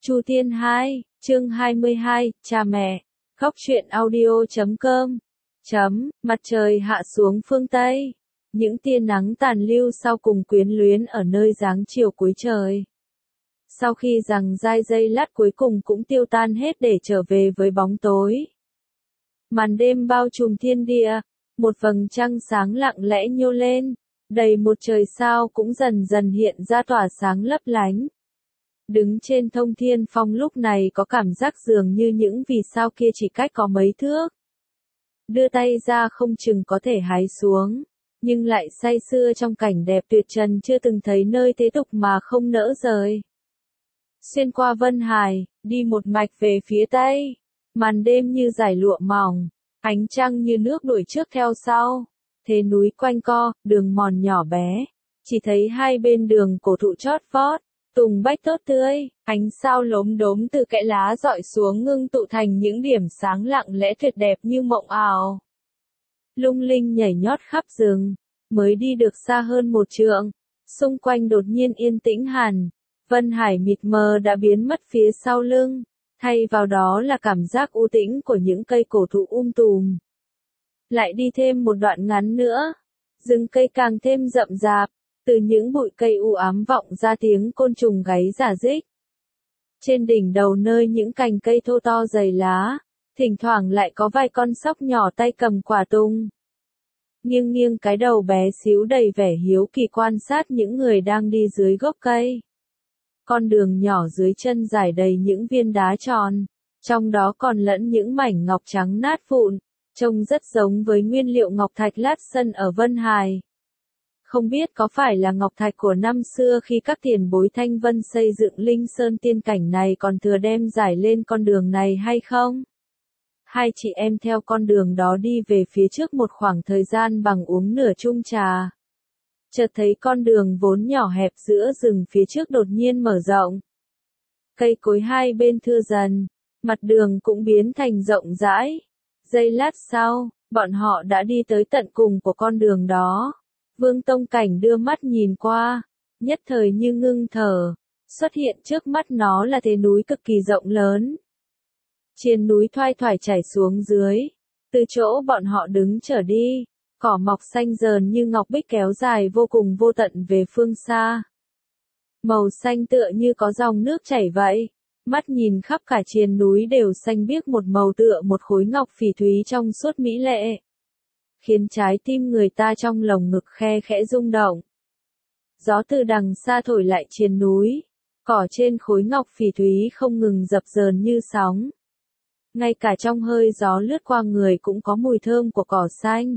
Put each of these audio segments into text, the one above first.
Chu Thiên 2, chương 22, cha mẹ. Góc truyện audio.com. Mặt trời hạ xuống phương Tây. Những tia nắng tàn lưu sau cùng quyến luyến ở nơi dáng chiều cuối trời. Sau khi giằng dai giây lát cuối cùng cũng tiêu tan hết để trở về với bóng tối. Màn đêm bao trùm thiên địa, một vầng trăng sáng lặng lẽ nhô lên, đầy một trời sao cũng dần dần hiện ra tỏa sáng lấp lánh. Đứng trên Thông Thiên Phong lúc này có cảm giác dường như những vì sao kia chỉ cách có mấy thước. Đưa tay ra không chừng có thể hái xuống, nhưng lại say sưa trong cảnh đẹp tuyệt trần chưa từng thấy nơi thế tục mà không nỡ rời. Xuyên qua Vân Hải, đi một mạch về phía Tây, màn đêm như dải lụa mỏng, ánh trăng như nước đuổi trước theo sau, thế núi quanh co, đường mòn nhỏ bé, chỉ thấy hai bên đường cổ thụ chót vót. Tùng bách tốt tươi, ánh sao lốm đốm từ kẽ lá dọi xuống ngưng tụ thành những điểm sáng lặng lẽ tuyệt đẹp như mộng ảo. Lung linh nhảy nhót khắp rừng, mới đi được xa hơn một trượng, xung quanh đột nhiên yên tĩnh hẳn, Vân Hải mịt mờ đã biến mất phía sau lưng, thay vào đó là cảm giác u tĩnh của những cây cổ thụ tùm. Lại đi thêm một đoạn ngắn nữa, rừng cây càng thêm rậm rạp. Từ những bụi cây u ám vọng ra tiếng côn trùng gáy rả rích. Trên đỉnh đầu nơi những cành cây thô to dày lá, thỉnh thoảng lại có vài con sóc nhỏ tay cầm quả tung. Nghiêng nghiêng cái đầu bé xíu đầy vẻ hiếu kỳ quan sát những người đang đi dưới gốc cây. Con đường nhỏ dưới chân trải đầy những viên đá tròn, trong đó còn lẫn những mảnh ngọc trắng nát vụn, trông rất giống với nguyên liệu ngọc thạch lát sân ở Vân Hải. Không biết có phải là ngọc thạch của năm xưa khi các tiền bối Thanh Vân xây dựng Linh Sơn tiên cảnh này còn thừa đem giải lên con đường này hay không? Hai chị em theo con đường đó đi về phía trước một khoảng thời gian bằng uống nửa chung trà. Chợt thấy con đường vốn nhỏ hẹp giữa rừng phía trước đột nhiên mở rộng. Cây cối hai bên thưa dần, mặt đường cũng biến thành rộng rãi. Giây lát sau, bọn họ đã đi tới tận cùng của con đường đó. Vương Tông Cảnh đưa mắt nhìn qua, nhất thời như ngưng thở, xuất hiện trước mắt nó là thế núi cực kỳ rộng lớn. Trên núi thoai thoải chảy xuống dưới, từ chỗ bọn họ đứng trở đi, cỏ mọc xanh dờn như ngọc bích kéo dài vô cùng vô tận về phương xa. Màu xanh tựa như có dòng nước chảy vậy, mắt nhìn khắp cả triền núi đều xanh biếc một màu tựa một khối ngọc phỉ thúy trong suốt mỹ lệ. Khiến trái tim người ta trong lồng ngực khe khẽ rung động. Gió từ đằng xa thổi lại triền núi, cỏ trên khối ngọc phỉ thúy không ngừng dập dờn như sóng. Ngay cả trong hơi gió lướt qua người cũng có mùi thơm của cỏ xanh.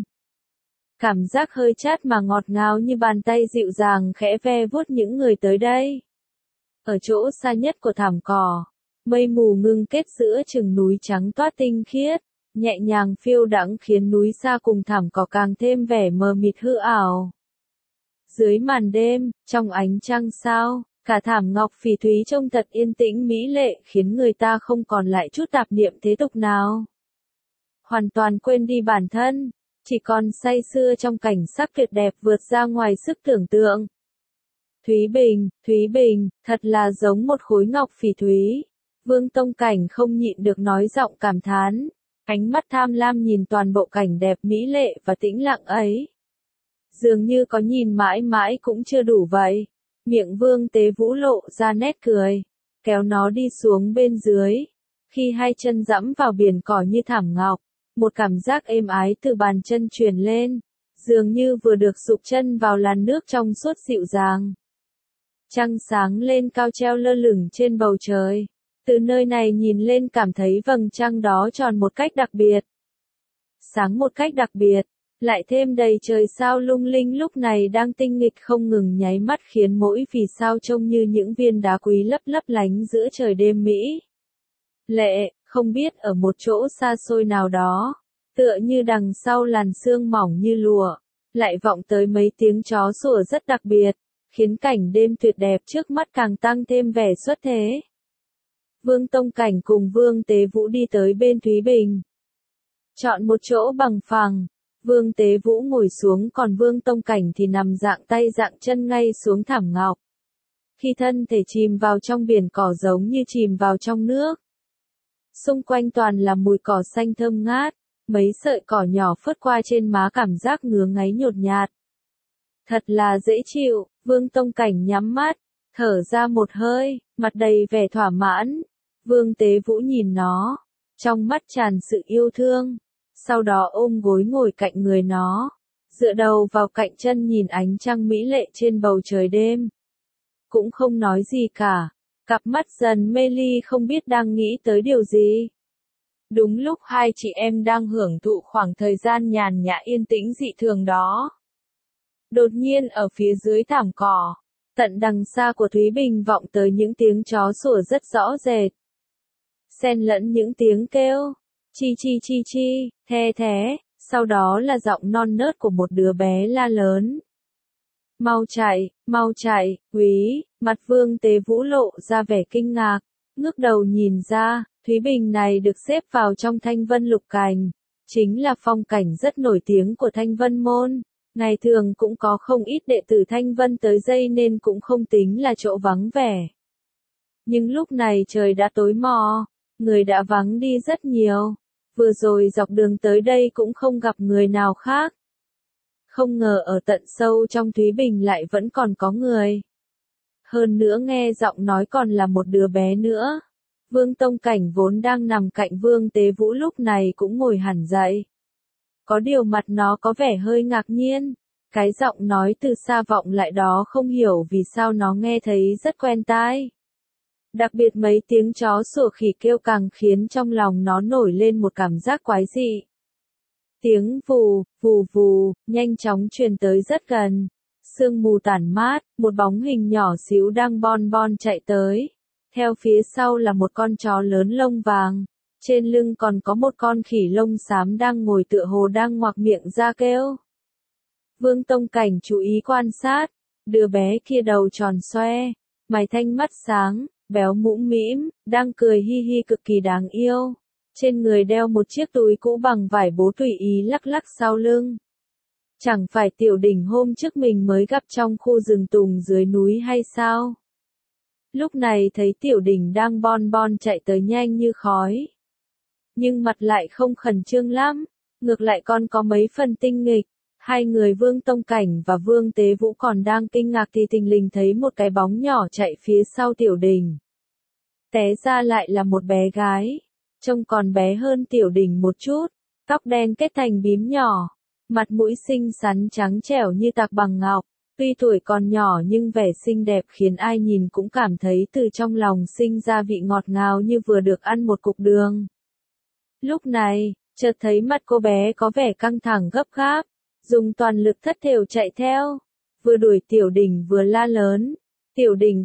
Cảm giác hơi chát mà ngọt ngào như bàn tay dịu dàng khẽ ve vuốt những người tới đây. Ở chỗ xa nhất của thảm cỏ, mây mù ngưng kết giữa chừng núi trắng toát tinh khiết. Nhẹ nhàng phiêu đãng khiến núi xa cùng thảm cỏ càng thêm vẻ mờ mịt hư ảo. Dưới màn đêm, trong ánh trăng sao, cả thảm ngọc phỉ thúy trông thật yên tĩnh mỹ lệ khiến người ta không còn lại chút tạp niệm thế tục nào. Hoàn toàn quên đi bản thân, chỉ còn say sưa trong cảnh sắc tuyệt đẹp vượt ra ngoài sức tưởng tượng. Thúy Bình, thật là giống một khối ngọc phỉ thúy. Vương Tông Cảnh không nhịn được nói giọng cảm thán. Ánh mắt tham lam nhìn toàn bộ cảnh đẹp mỹ lệ và tĩnh lặng ấy. Dường như có nhìn mãi mãi cũng chưa đủ vậy. Miệng Vương Tế Vũ lộ ra nét cười, kéo nó đi xuống bên dưới. Khi hai chân dẫm vào biển cỏ như thảm ngọc, một cảm giác êm ái từ bàn chân truyền lên, dường như vừa được sụp chân vào làn nước trong suốt dịu dàng. Trăng sáng lên cao treo lơ lửng trên bầu trời. Từ nơi này nhìn lên cảm thấy vầng trăng đó tròn một cách đặc biệt. Sáng một cách đặc biệt, lại thêm đầy trời sao lung linh lúc này đang tinh nghịch không ngừng nháy mắt khiến mỗi vì sao trông như những viên đá quý lấp lấp lánh giữa trời đêm mỹ. Lệ, không biết ở một chỗ xa xôi nào đó, tựa như đằng sau làn sương mỏng như lụa, lại vọng tới mấy tiếng chó sủa rất đặc biệt, khiến cảnh đêm tuyệt đẹp trước mắt càng tăng thêm vẻ xuất thế. Vương Tông Cảnh cùng Vương Tế Vũ đi tới bên Thúy Bình. Chọn một chỗ bằng phẳng, Vương Tế Vũ ngồi xuống còn Vương Tông Cảnh thì nằm dạng tay dạng chân ngay xuống thảm ngọc. khi thân thể chìm vào trong biển cỏ giống như chìm vào trong nước. Xung quanh toàn là mùi cỏ xanh thơm ngát, mấy sợi cỏ nhỏ phớt qua trên má cảm giác ngứa ngáy nhột nhạt. Thật là dễ chịu, Vương Tông Cảnh nhắm mắt, thở ra một hơi, mặt đầy vẻ thỏa mãn. Vương Tế Vũ nhìn nó, trong mắt tràn sự yêu thương, sau đó ôm gối ngồi cạnh người nó, dựa đầu vào cạnh chân nhìn ánh trăng mỹ lệ trên bầu trời đêm. Cũng không nói gì cả, cặp mắt dần mê ly không biết đang nghĩ tới điều gì. Đúng lúc hai chị em đang hưởng thụ khoảng thời gian nhàn nhã yên tĩnh dị thường đó. Đột nhiên ở phía dưới thảm cỏ, tận đằng xa của Thúy Bình vọng tới những tiếng chó sủa rất rõ rệt. Xen lẫn những tiếng kêu, chi chi chi chi, the thế, sau đó là giọng non nớt của một đứa bé la lớn. Mau chạy, quý, mặt Vương Tế Vũ lộ ra vẻ kinh ngạc, ngước đầu nhìn ra, Thúy Bình này được xếp vào trong Thanh Vân Lục Cảnh, chính là phong cảnh rất nổi tiếng của Thanh Vân Môn. Ngày thường cũng có không ít đệ tử Thanh Vân tới đây nên cũng không tính là chỗ vắng vẻ. Nhưng lúc này trời đã tối mò, người đã vắng đi rất nhiều. Vừa rồi dọc đường tới đây cũng không gặp người nào khác. Không ngờ ở tận sâu trong Thúy Bình lại vẫn còn có người. Hơn nữa nghe giọng nói còn là một đứa bé nữa. Vương Tông Cảnh vốn đang nằm cạnh Vương Tế Vũ lúc này cũng ngồi hẳn dậy. Có điều mặt nó có vẻ hơi ngạc nhiên. Cái giọng nói từ xa vọng lại đó không hiểu vì sao nó nghe thấy rất quen tai. Đặc biệt mấy tiếng chó sủa khỉ kêu càng khiến trong lòng nó nổi lên một cảm giác quái dị. Tiếng vù, vù vù, nhanh chóng truyền tới rất gần. Sương mù tản mát, một bóng hình nhỏ xíu đang bon bon chạy tới. Theo phía sau là một con chó lớn lông vàng. Trên lưng còn có một con khỉ lông xám đang ngồi tựa hồ đang ngoạc miệng ra kêu. Vương Tông Cảnh chú ý quan sát. Đứa bé kia đầu tròn xoe, mày thanh mắt sáng, béo mũm mĩm, đang cười hi hi cực kỳ đáng yêu. Trên người đeo một chiếc túi cũ bằng vải bố tùy ý lắc lắc sau lưng. Chẳng phải Tiểu Đỉnh hôm trước mình mới gặp trong khu rừng tùng dưới núi hay sao? Lúc này thấy Tiểu Đỉnh đang bon bon chạy tới nhanh như khói. Nhưng mặt lại không khẩn trương lắm, ngược lại còn có mấy phần tinh nghịch. Hai người Vương Tông Cảnh và Vương Tế Vũ còn đang kinh ngạc thì thình lình thấy một cái bóng nhỏ chạy phía sau Tiểu Đỉnh. Té ra lại là một bé gái, trông còn bé hơn Tiểu Đỉnh một chút, tóc đen kết thành bím nhỏ, mặt mũi xinh xắn trắng trẻo như tạc bằng ngọc. Tuy tuổi còn nhỏ nhưng vẻ xinh đẹp khiến ai nhìn cũng cảm thấy từ trong lòng sinh ra vị ngọt ngào như vừa được ăn một cục đường. Lúc này, chợt thấy mặt cô bé có vẻ căng thẳng gấp gáp, dùng toàn lực thất thểu chạy theo, vừa đuổi Tiểu Đỉnh vừa la lớn, Tiểu Đỉnh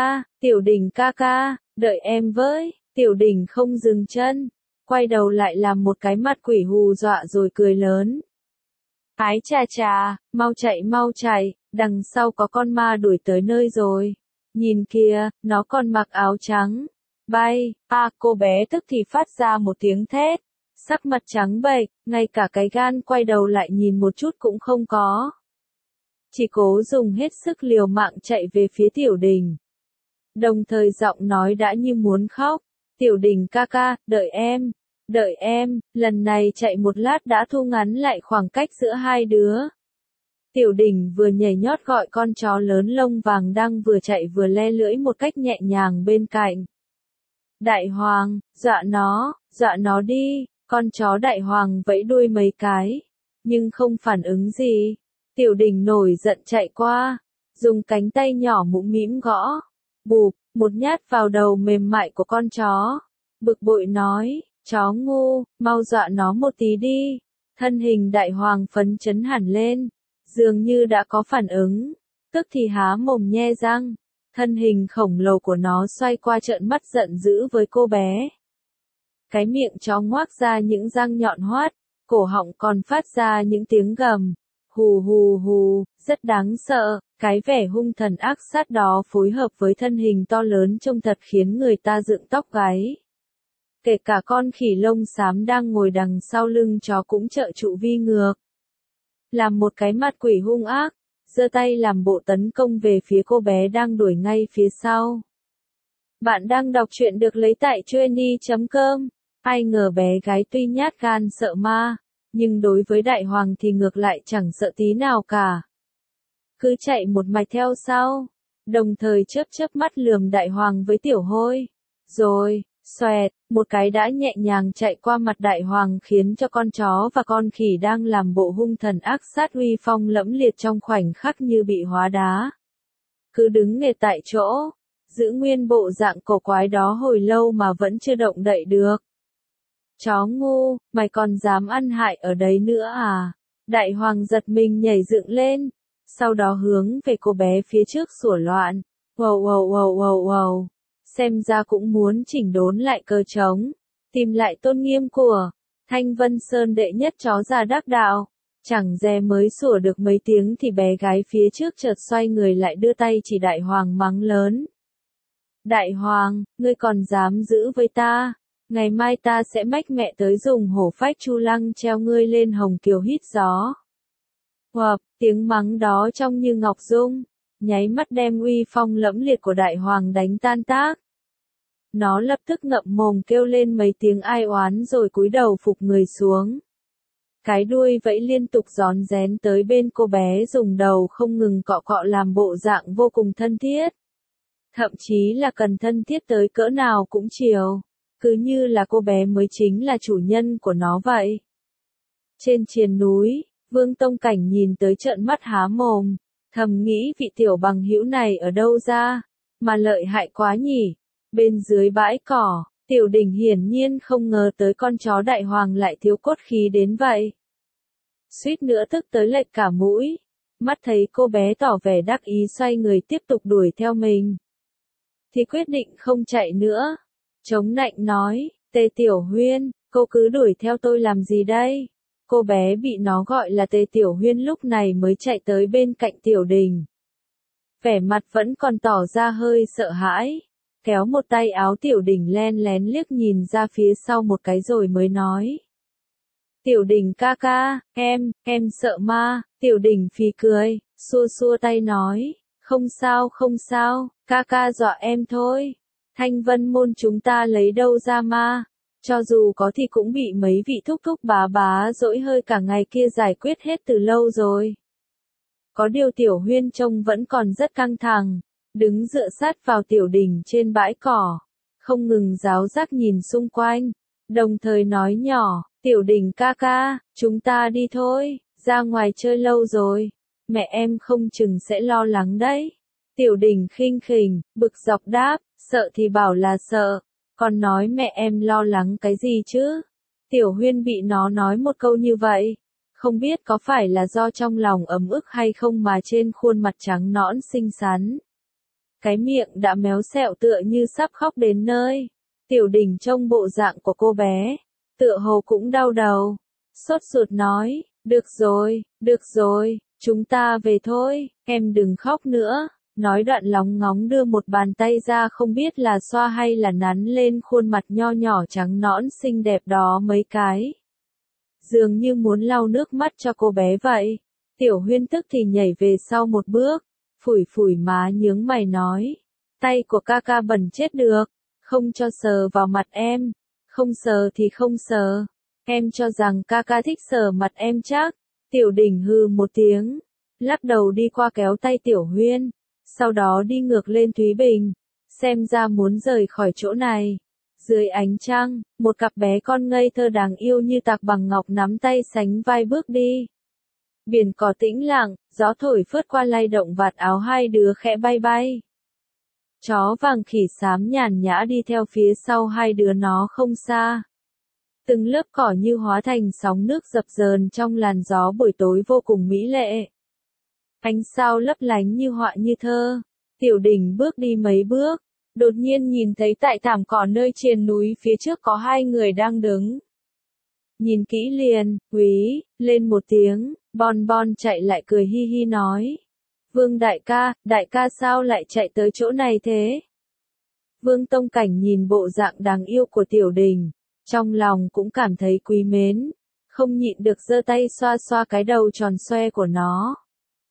ca ca, đợi em với. Tiểu Đỉnh không dừng chân, quay đầu lại làm một cái mặt quỷ hù dọa rồi cười lớn. Ái chà chà, mau chạy, đằng sau có con ma đuổi tới nơi rồi. Nhìn kìa, nó còn mặc áo trắng. Bay, cô bé tức thì phát ra một tiếng thét. Sắc mặt trắng bệch, ngay cả cái gan quay đầu lại nhìn một chút cũng không có. Chỉ cố dùng hết sức liều mạng chạy về phía Tiểu Đỉnh. Đồng thời giọng nói đã như muốn khóc. Tiểu Đỉnh ca ca, đợi em, lần này chạy một lát đã thu ngắn lại khoảng cách giữa hai đứa. Tiểu Đỉnh vừa nhảy nhót gọi con chó lớn lông vàng đang vừa chạy vừa le lưỡi một cách nhẹ nhàng bên cạnh. Đại Hoàng, dọa nó đi, con chó Đại Hoàng vẫy đuôi mấy cái, nhưng không phản ứng gì. Tiểu Đỉnh nổi giận chạy qua, dùng cánh tay nhỏ mũm mĩm gõ, bụp, một nhát vào đầu mềm mại của con chó. Bực bội nói, chó ngu, mau dọa nó một tí đi. Thân hình Đại Hoàng phấn chấn hẳn lên, dường như đã có phản ứng, tức thì há mồm nhe răng. Thân hình khổng lồ của nó xoay qua trợn mắt giận dữ với cô bé. Cái miệng chó ngoác ra những răng nhọn hoắt, cổ họng còn phát ra những tiếng gầm, hù hù hù, rất đáng sợ. Cái vẻ hung thần ác sát đó phối hợp với thân hình to lớn trông thật khiến người ta dựng tóc gáy. Kể cả con khỉ lông xám đang ngồi đằng sau lưng chó cũng trợ trụ vi ngược. Làm một cái mặt quỷ hung ác, giơ tay làm bộ tấn công về phía cô bé đang đuổi ngay phía sau. Bạn đang đọc truyện được lấy tại trueni.com. Ai ngờ bé gái tuy nhát gan sợ ma, nhưng đối với đại hoàng thì ngược lại chẳng sợ tí nào cả. Cứ chạy một mạch theo sau, đồng thời chớp chớp mắt lườm đại hoàng với tiểu hôi. Rồi, xoẹt, một cái đã nhẹ nhàng chạy qua mặt đại hoàng khiến cho con chó và con khỉ đang làm bộ hung thần ác sát uy phong lẫm liệt trong khoảnh khắc như bị hóa đá. Cứ đứng nghệt tại chỗ, giữ nguyên bộ dạng cổ quái đó hồi lâu mà vẫn chưa động đậy được. Chó ngu, mày còn dám ăn hại ở đấy nữa à? Đại hoàng giật mình nhảy dựng lên, sau đó hướng về cô bé phía trước sủa loạn. Wow wow wow wow wow. Xem ra cũng muốn chỉnh đốn lại cơ trống, tìm lại tôn nghiêm của Thanh Vân Sơn đệ nhất chó già đắc đạo. Chẳng dè mới sủa được mấy tiếng thì bé gái phía trước chợt xoay người lại đưa tay chỉ đại hoàng mắng lớn. Đại hoàng, ngươi còn dám giữ với ta? Ngày mai ta sẽ mách mẹ tới dùng hổ phách chu lăng treo ngươi lên hồng kiều hít gió. Hoặc, tiếng mắng đó trông như ngọc dung, nháy mắt đem uy phong lẫm liệt của đại hoàng đánh tan tác. Nó lập tức ngậm mồm kêu lên mấy tiếng ai oán rồi cúi đầu phục người xuống. Cái đuôi vẫy liên tục rón rén tới bên cô bé dùng đầu không ngừng cọ cọ làm bộ dạng vô cùng thân thiết. Thậm chí là cần thân thiết tới cỡ nào cũng chiều. Cứ như là cô bé mới chính là chủ nhân của nó vậy. Trên triền núi, Vương Tông Cảnh nhìn tới trợn mắt há mồm, thầm nghĩ vị tiểu bằng hữu này ở đâu ra, mà lợi hại quá nhỉ. Bên dưới bãi cỏ, Tiểu Đình hiển nhiên không ngờ tới con chó đại hoàng lại thiếu cốt khí đến vậy. Suýt nữa tức tới lệch cả mũi, mắt thấy cô bé tỏ vẻ đắc ý xoay người tiếp tục đuổi theo mình. Thì quyết định không chạy nữa. Chống nạnh nói, Tề Tiểu Huyên, cô cứ đuổi theo tôi làm gì đây? Cô bé bị nó gọi là Tề Tiểu Huyên lúc này mới chạy tới bên cạnh Tiểu Đình. Vẻ mặt vẫn còn tỏ ra hơi sợ hãi, kéo một tay áo Tiểu Đình len lén liếc nhìn ra phía sau một cái rồi mới nói. Tiểu Đình ca ca, em sợ ma. Tiểu Đình phì cười, xua xua tay nói, không sao, ca ca dọa em thôi. Thanh Vân môn chúng ta lấy đâu ra ma, cho dù có thì cũng bị mấy vị thúc thúc bá dỗi hơi cả ngày kia giải quyết hết từ lâu rồi. Có điều Tiểu Huyên trông vẫn còn rất căng thẳng, đứng dựa sát vào Tiểu Đình trên bãi cỏ, không ngừng giáo giác nhìn xung quanh, đồng thời nói nhỏ, Tiểu Đình ca ca, chúng ta đi thôi, ra ngoài chơi lâu rồi, mẹ em không chừng sẽ lo lắng đấy. Tiểu Đình khinh khỉnh, bực dọc đáp, sợ thì bảo là sợ, còn nói mẹ em lo lắng cái gì chứ? Tiểu Huyên bị nó nói một câu như vậy, không biết có phải là do trong lòng ấm ức hay không mà trên khuôn mặt trắng nõn xinh xắn. Cái miệng đã méo sẹo tựa như sắp khóc đến nơi. Tiểu Đình trông bộ dạng của cô bé, tựa hồ cũng đau đầu, sốt ruột nói, được rồi, chúng ta về thôi, em đừng khóc nữa. Nói đoạn lóng ngóng đưa một bàn tay ra không biết là xoa hay là nắn lên khuôn mặt nho nhỏ trắng nõn xinh đẹp đó mấy cái. Dường như muốn lau nước mắt cho cô bé vậy. Tiểu Huyên tức thì nhảy về sau một bước, phủi phủi má nhướng mày nói. Tay của ca ca bẩn chết được, không cho sờ vào mặt em, không sờ thì không sờ. Em cho rằng ca ca thích sờ mặt em chắc. Tiểu Đình hừ một tiếng, lắc đầu đi qua kéo tay Tiểu Huyên. Sau đó đi ngược lên Thúy Bình, xem ra muốn rời khỏi chỗ này. Dưới ánh trăng, một cặp bé con ngây thơ đáng yêu như tạc bằng ngọc nắm tay sánh vai bước đi. Biển cỏ tĩnh lặng, gió thổi phớt qua lay động vạt áo hai đứa khẽ bay bay. Chó vàng khỉ xám nhàn nhã đi theo phía sau hai đứa nó không xa. Từng lớp cỏ như hóa thành sóng nước dập dờn trong làn gió buổi tối vô cùng mỹ lệ. Ánh sao lấp lánh như họa như thơ. Tiểu Đình bước đi mấy bước, đột nhiên nhìn thấy tại thảm cỏ nơi triền núi phía trước có hai người đang đứng. Nhìn kỹ liền, quý, lên một tiếng, Bon Bon chạy lại cười hi hi nói. Vương đại ca sao lại chạy tới chỗ này thế? Vương Tông Cảnh nhìn bộ dạng đáng yêu của Tiểu Đình, trong lòng cũng cảm thấy quý mến, không nhịn được giơ tay xoa xoa cái đầu tròn xoe của nó.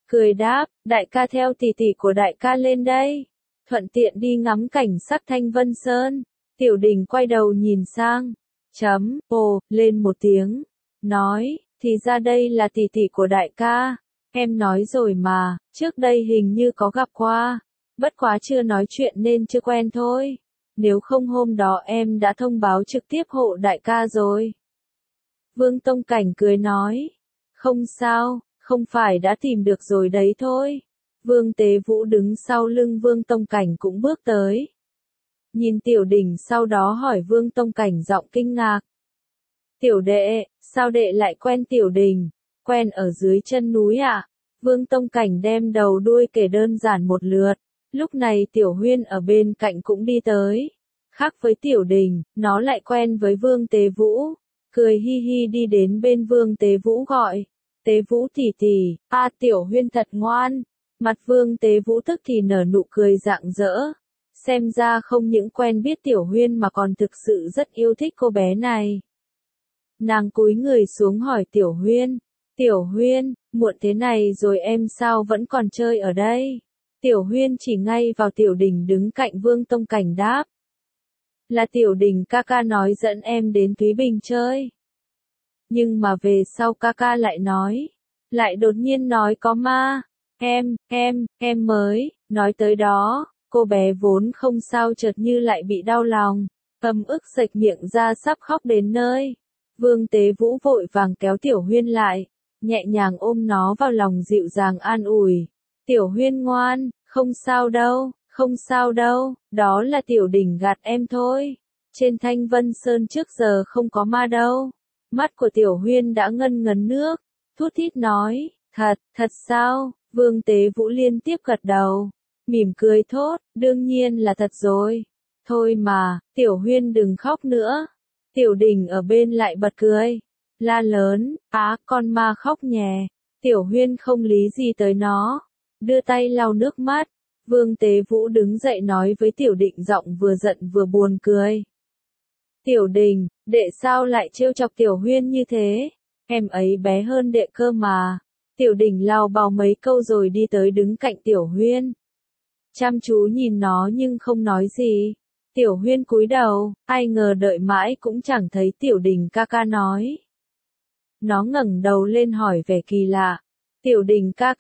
cười đáp, đại ca theo tỷ tỷ của đại ca lên đây. Thuận tiện đi ngắm cảnh sắc Thanh Vân Sơn. Tiểu Đình quay đầu nhìn sang. Ồ, lên một tiếng. Nói, thì ra đây là tỷ tỷ của đại ca. Em nói rồi mà, trước đây hình như có gặp qua. Bất quá chưa nói chuyện nên chưa quen thôi. Nếu không hôm đó em đã thông báo trực tiếp hộ đại ca rồi. Vương Tông Cảnh cười nói. Không sao, không phải đã tìm được rồi đấy thôi. Vương Tế Vũ đứng sau lưng Vương Tông Cảnh cũng bước tới. Nhìn Tiểu Đình sau đó hỏi Vương Tông Cảnh giọng kinh ngạc. Tiểu đệ, sao đệ lại quen Tiểu Đình? Quen ở dưới chân núi à? Vương Tông Cảnh đem đầu đuôi kể đơn giản một lượt. Lúc này Tiểu Huyên ở bên cạnh cũng đi tới. Khác với Tiểu Đình, nó lại quen với Vương Tế Vũ. Cười hi hi đi đến bên Vương Tế Vũ gọi. Tế Vũ tỷ tỷ, Tiểu Huyên thật ngoan. Mặt Vương Tế Vũ tức thì nở nụ cười rạng rỡ. Xem ra không những quen biết Tiểu Huyên mà còn thực sự rất yêu thích cô bé này. Nàng cúi người xuống hỏi Tiểu Huyên. Tiểu Huyên, muộn thế này rồi em sao vẫn còn chơi ở đây? Tiểu Huyên chỉ ngay vào Tiểu Đình đứng cạnh Vương Tông Cảnh đáp. Là Tiểu Đình ca ca nói dẫn em đến Thúy Bình chơi. Nhưng mà về sau ca ca lại nói. Lại đột nhiên nói có ma. Em mới, nói tới đó, cô bé vốn không sao chợt như lại bị đau lòng. Ấm ức sạch miệng ra sắp khóc đến nơi. Vương Tế Vũ vội vàng kéo Tiểu Huyên lại. Nhẹ nhàng ôm nó vào lòng dịu dàng an ủi. Tiểu Huyên ngoan, không sao đâu, đó là Tiểu Đình gạt em thôi. Trên Thanh Vân Sơn trước giờ không có ma đâu. Mắt của Tiểu Huyên đã ngân ngấn nước, thút thít nói, thật sao? Vương Tế Vũ liên tiếp gật đầu, mỉm cười thốt, đương nhiên là thật rồi. Thôi mà, Tiểu Huyên đừng khóc nữa. Tiểu Đình ở bên lại bật cười, la lớn, con ma khóc nhè. Tiểu Huyên không lý gì tới nó, đưa tay lau nước mắt. Vương Tế Vũ đứng dậy nói với Tiểu Định giọng vừa giận vừa buồn cười. Tiểu Đình, đệ sao lại trêu chọc Tiểu Huyên như thế? Em ấy bé hơn đệ cơ mà. Tiểu Đình lao bào mấy câu rồi đi tới đứng cạnh Tiểu Huyên. Chăm chú nhìn nó nhưng không nói gì. Tiểu Huyên cúi đầu, ai ngờ đợi mãi cũng chẳng thấy Tiểu Đình ca ca nói. Nó ngẩng đầu lên hỏi vẻ kỳ lạ. Tiểu Đình ca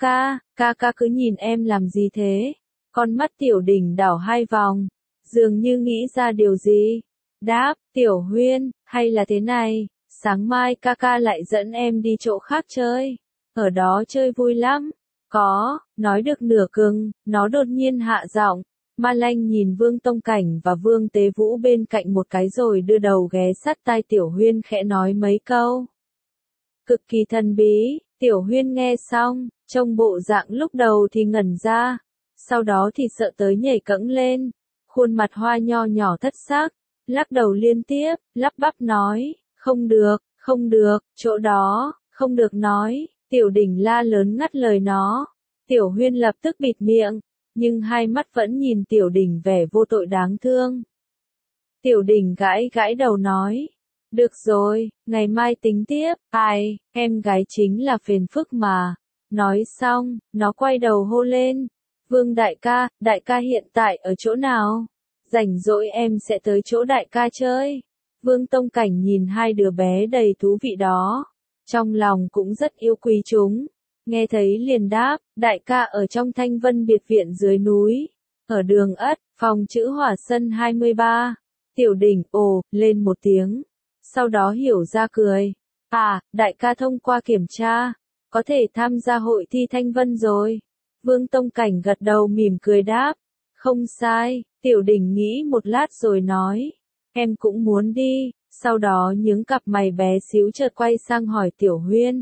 ca cứ nhìn em làm gì thế? Con mắt Tiểu Đình đảo hai vòng, dường như nghĩ ra điều gì. Đáp, Tiểu Huyên, hay là thế này, sáng mai ca ca lại dẫn em đi chỗ khác chơi. Ở đó chơi vui lắm. Có, nói được nửa cưng, nó đột nhiên hạ giọng. Ma Lanh nhìn Vương Tông Cảnh và Vương Tế Vũ bên cạnh một cái rồi đưa đầu ghé sát tai Tiểu Huyên khẽ nói mấy câu. Cực kỳ thần bí, Tiểu Huyên nghe xong, trông bộ dạng lúc đầu thì ngẩn ra, sau đó thì sợ tới nhảy cẫng lên, khuôn mặt hoa nho nhỏ thất xác, lắc đầu liên tiếp, lắp bắp nói, không được, chỗ đó, không được nói. Tiểu Đình la lớn ngắt lời nó. Tiểu Huyên lập tức bịt miệng, nhưng hai mắt vẫn nhìn Tiểu Đình vẻ vô tội đáng thương. Tiểu Đình gãi đầu nói, được rồi, ngày mai tính tiếp. Em gái chính là phiền phức mà. Nói xong, nó quay đầu hô lên, Vương đại ca hiện tại ở chỗ nào? Rảnh rỗi em sẽ tới chỗ đại ca chơi. Vương Tông Cảnh nhìn hai đứa bé đầy thú vị đó, trong lòng cũng rất yêu quý chúng. Nghe thấy liền đáp, đại ca ở trong Thanh Vân biệt viện dưới núi, ở đường Ất, phòng chữ Hỏa Sân 23. Tiểu Đình ồ lên một tiếng, sau đó hiểu ra cười. Đại ca thông qua kiểm tra, có thể tham gia hội thi Thanh Vân rồi. Vương Tông Cảnh gật đầu mỉm cười đáp, không sai. Tiểu Đình nghĩ một lát rồi nói, em cũng muốn đi. Sau đó những cặp mày bé xíu chợt quay sang hỏi Tiểu Huyên.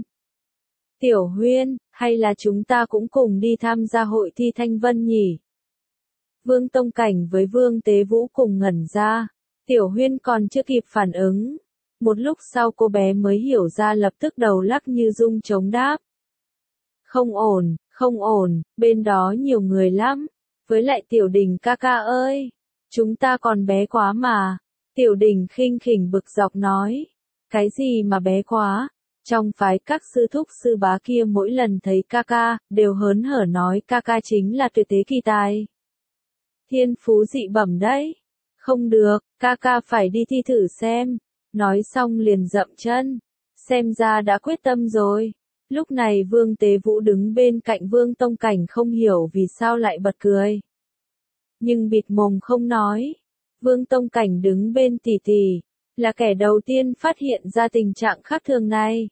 Tiểu Huyên, hay là chúng ta cũng cùng đi tham gia hội thi Thanh Vân nhỉ? Vương Tông Cảnh với Vương Tế Vũ cùng ngẩn ra. Tiểu Huyên còn chưa kịp phản ứng. Một lúc sau cô bé mới hiểu ra, lập tức đầu lắc như rung trống đáp. Không ổn, bên đó nhiều người lắm. Với lại Tiểu Đình ca ca ơi, chúng ta còn bé quá mà. Tiểu Đình khinh khỉnh bực dọc nói. Cái gì mà bé quá? Trong phái các sư thúc sư bá kia mỗi lần thấy ca ca, đều hớn hở nói ca ca chính là tuyệt thế kỳ tài. Thiên phú dị bẩm đấy. Không được, ca ca phải đi thi thử xem. Nói xong liền dậm chân. Xem ra đã quyết tâm rồi. Lúc này Vương Tế Vũ đứng bên cạnh Vương Tông Cảnh không hiểu vì sao lại bật cười. Nhưng bịt mồm không nói. Vương Tông Cảnh đứng bên tỷ tỷ, là kẻ đầu tiên phát hiện ra tình trạng khác thường này.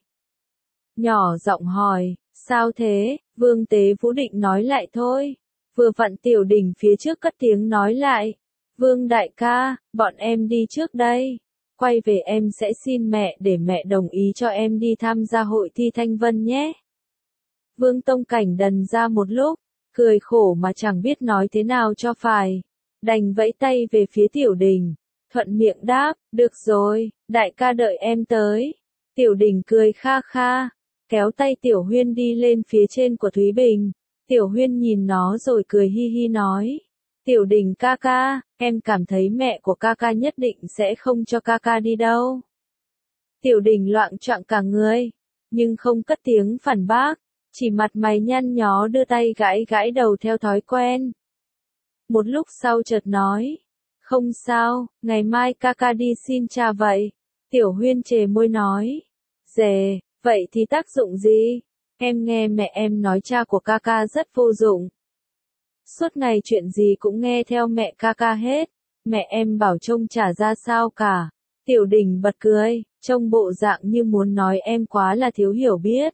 Nhỏ giọng hỏi, sao thế? Vương Tế Vũ định nói lại thôi. Vừa vặn Tiểu Đình phía trước cất tiếng nói lại. Vương đại ca, bọn em đi trước đây. Quay về em sẽ xin mẹ để mẹ đồng ý cho em đi tham gia hội thi Thanh Vân nhé. Vương Tông Cảnh đần ra một lúc, cười khổ mà chẳng biết nói thế nào cho phải. Đành vẫy tay về phía Tiểu Đình, thuận miệng đáp, được rồi, đại ca đợi em tới. Tiểu Đình cười kha kha, kéo tay Tiểu Huyên đi lên phía trên của Thúy Bình. Tiểu Huyên nhìn nó rồi cười hi hi nói. Tiểu Đình ca ca, em cảm thấy mẹ của ca ca nhất định sẽ không cho ca ca đi đâu. Tiểu Đình loạng choạng cả người, nhưng không cất tiếng phản bác, chỉ mặt mày nhăn nhó đưa tay gãi gãi đầu theo thói quen. Một lúc sau chợt nói, không sao, ngày mai ca ca đi xin cha vậy. Tiểu Huyên chề môi nói, dề, vậy thì tác dụng gì? Em nghe mẹ em nói cha của ca ca rất vô dụng. Suốt ngày chuyện gì cũng nghe theo mẹ ca ca hết, mẹ em bảo trông chả ra sao cả. Tiểu Đình bật cười, trông bộ dạng như muốn nói em quá là thiếu hiểu biết.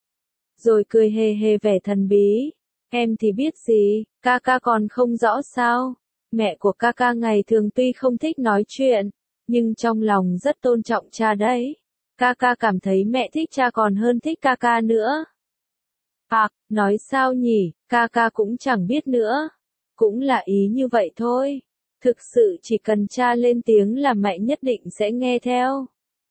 Rồi cười hề hề vẻ thần bí, em thì biết gì, ca ca còn không rõ sao. Mẹ của ca ca ngày thường tuy không thích nói chuyện, nhưng trong lòng rất tôn trọng cha đấy. Ca ca cảm thấy mẹ thích cha còn hơn thích ca ca nữa. Nói sao nhỉ, ca ca cũng chẳng biết nữa. Cũng là ý như vậy thôi. Thực sự chỉ cần cha lên tiếng là mẹ nhất định sẽ nghe theo.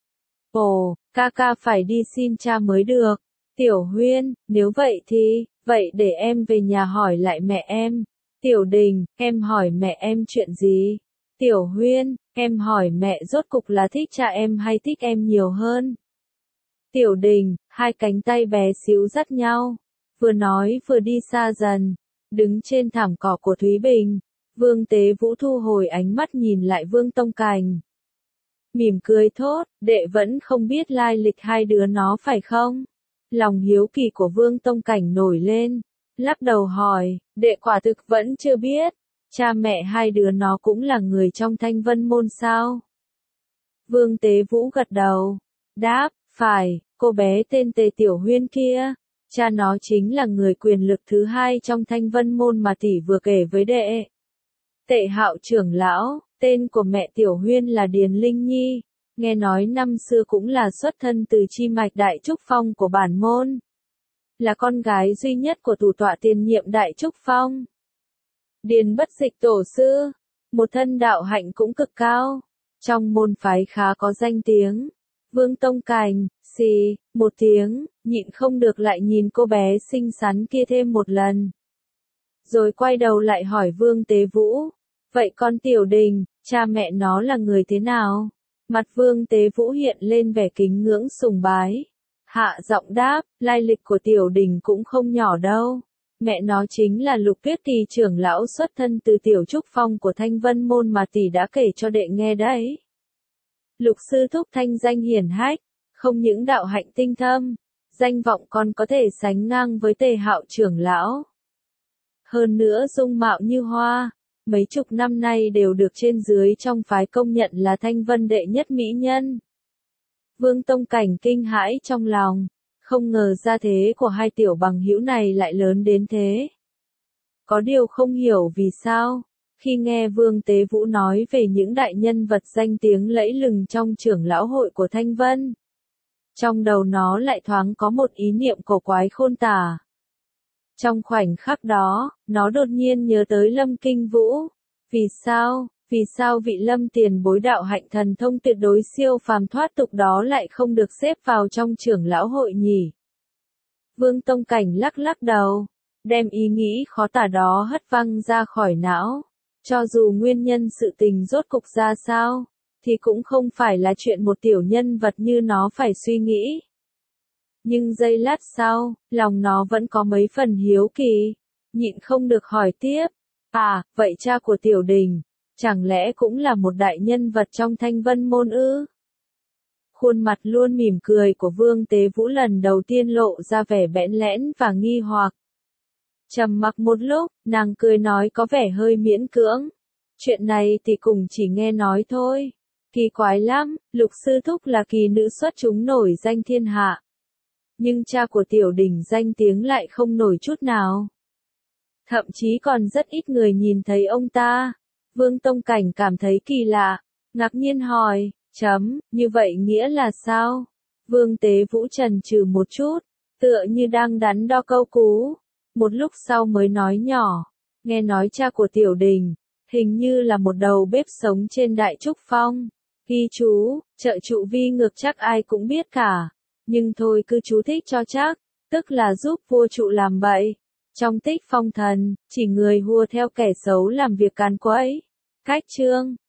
Ồ, ca ca phải đi xin cha mới được. Tiểu Huyên, nếu vậy thì, vậy để em về nhà hỏi lại mẹ em. Tiểu Đình, em hỏi mẹ em chuyện gì? Tiểu Huyên, em hỏi mẹ rốt cục là thích cha em hay thích em nhiều hơn? Tiểu Đình, hai cánh tay bé xíu dắt nhau. Vừa nói vừa đi xa dần, đứng trên thảm cỏ của Thúy Bình, Vương Tế Vũ thu hồi ánh mắt nhìn lại Vương Tông Cảnh. Mỉm cười thốt, đệ vẫn không biết lai lịch hai đứa nó phải không? Lòng hiếu kỳ của Vương Tông Cảnh nổi lên, lắc đầu hỏi, đệ quả thực vẫn chưa biết, cha mẹ hai đứa nó cũng là người trong Thanh Vân môn sao? Vương Tế Vũ gật đầu, đáp, phải, cô bé tên Tề Tiểu Huyên kia. Cha nó chính là người quyền lực thứ hai trong Thanh Vân môn mà tỷ vừa kể với đệ. Tệ Hạo trưởng lão, tên của mẹ Tiểu Huyên là Điền Linh Nhi, nghe nói năm xưa cũng là xuất thân từ chi mạch Đại Trúc Phong của bản môn. Là con gái duy nhất của thủ tọa tiền nhiệm Đại Trúc Phong. Điền Bất Dịch tổ sư, một thân đạo hạnh cũng cực cao, trong môn phái khá có danh tiếng. Vương Tông Cảnh, xì, một tiếng, nhịn không được lại nhìn cô bé xinh xắn kia thêm một lần. Rồi quay đầu lại hỏi Vương Tế Vũ, vậy con Tiểu Đình, cha mẹ nó là người thế nào? Mặt Vương Tế Vũ hiện lên vẻ kính ngưỡng sùng bái. Hạ giọng đáp, lai lịch của Tiểu Đình cũng không nhỏ đâu. Mẹ nó chính là Lục Tuyết Kỳ trưởng lão xuất thân từ Tiểu Trúc Phong của Thanh Vân môn mà tỷ đã kể cho đệ nghe đấy. Lục sư thúc thanh danh hiển hách, không những đạo hạnh tinh thâm, danh vọng còn có thể sánh ngang với Tề Hạo trưởng lão. Hơn nữa dung mạo như hoa, mấy chục năm nay đều được trên dưới trong phái công nhận là Thanh Vân đệ nhất mỹ nhân. Vương Tông Cảnh kinh hãi trong lòng, không ngờ gia thế của hai tiểu bằng hữu này lại lớn đến thế. Có điều không hiểu vì sao, khi nghe Vương Tế Vũ nói về những đại nhân vật danh tiếng lẫy lừng trong trưởng lão hội của Thanh Vân, trong đầu nó lại thoáng có một ý niệm cổ quái khôn tả. Trong khoảnh khắc đó, nó đột nhiên nhớ tới Lâm Kinh Vũ. Vì sao vị Lâm tiền bối đạo hạnh thần thông tuyệt đối siêu phàm thoát tục đó lại không được xếp vào trong trưởng lão hội nhỉ? Vương Tông Cảnh lắc lắc đầu, đem ý nghĩ khó tả đó hất văng ra khỏi não. Cho dù nguyên nhân sự tình rốt cục ra sao, thì cũng không phải là chuyện một tiểu nhân vật như nó phải suy nghĩ. Nhưng giây lát sau, lòng nó vẫn có mấy phần hiếu kỳ, nhịn không được hỏi tiếp. À, vậy cha của Tiểu Đình, chẳng lẽ cũng là một đại nhân vật trong Thanh Vân môn ư? Khuôn mặt luôn mỉm cười của Vương Tế Vũ lần đầu tiên lộ ra vẻ bẽn lẽn và nghi hoặc. Trầm mặc một lúc, nàng cười nói có vẻ hơi miễn cưỡng. Chuyện này thì cùng chỉ nghe nói thôi. Kỳ quái lắm, Lục sư thúc là kỳ nữ xuất chúng nổi danh thiên hạ. Nhưng cha của Tiểu Đình danh tiếng lại không nổi chút nào. Thậm chí còn rất ít người nhìn thấy ông ta. Vương Tông Cảnh cảm thấy kỳ lạ, ngạc nhiên hỏi, như vậy nghĩa là sao? Vương Tế Vũ chần chừ một chút, tựa như đang đắn đo câu cú. Một lúc sau mới nói nhỏ, nghe nói cha của Tiểu Đình, hình như là một đầu bếp sống trên Đại Trúc Phong. Ghi chú, trợ trụ vi ngược chắc ai cũng biết cả. Nhưng thôi cứ chú thích cho chắc, tức là giúp vua trụ làm bậy. Trong Tích Phong Thần, chỉ người hùa theo kẻ xấu làm việc càn quấy. Cách chương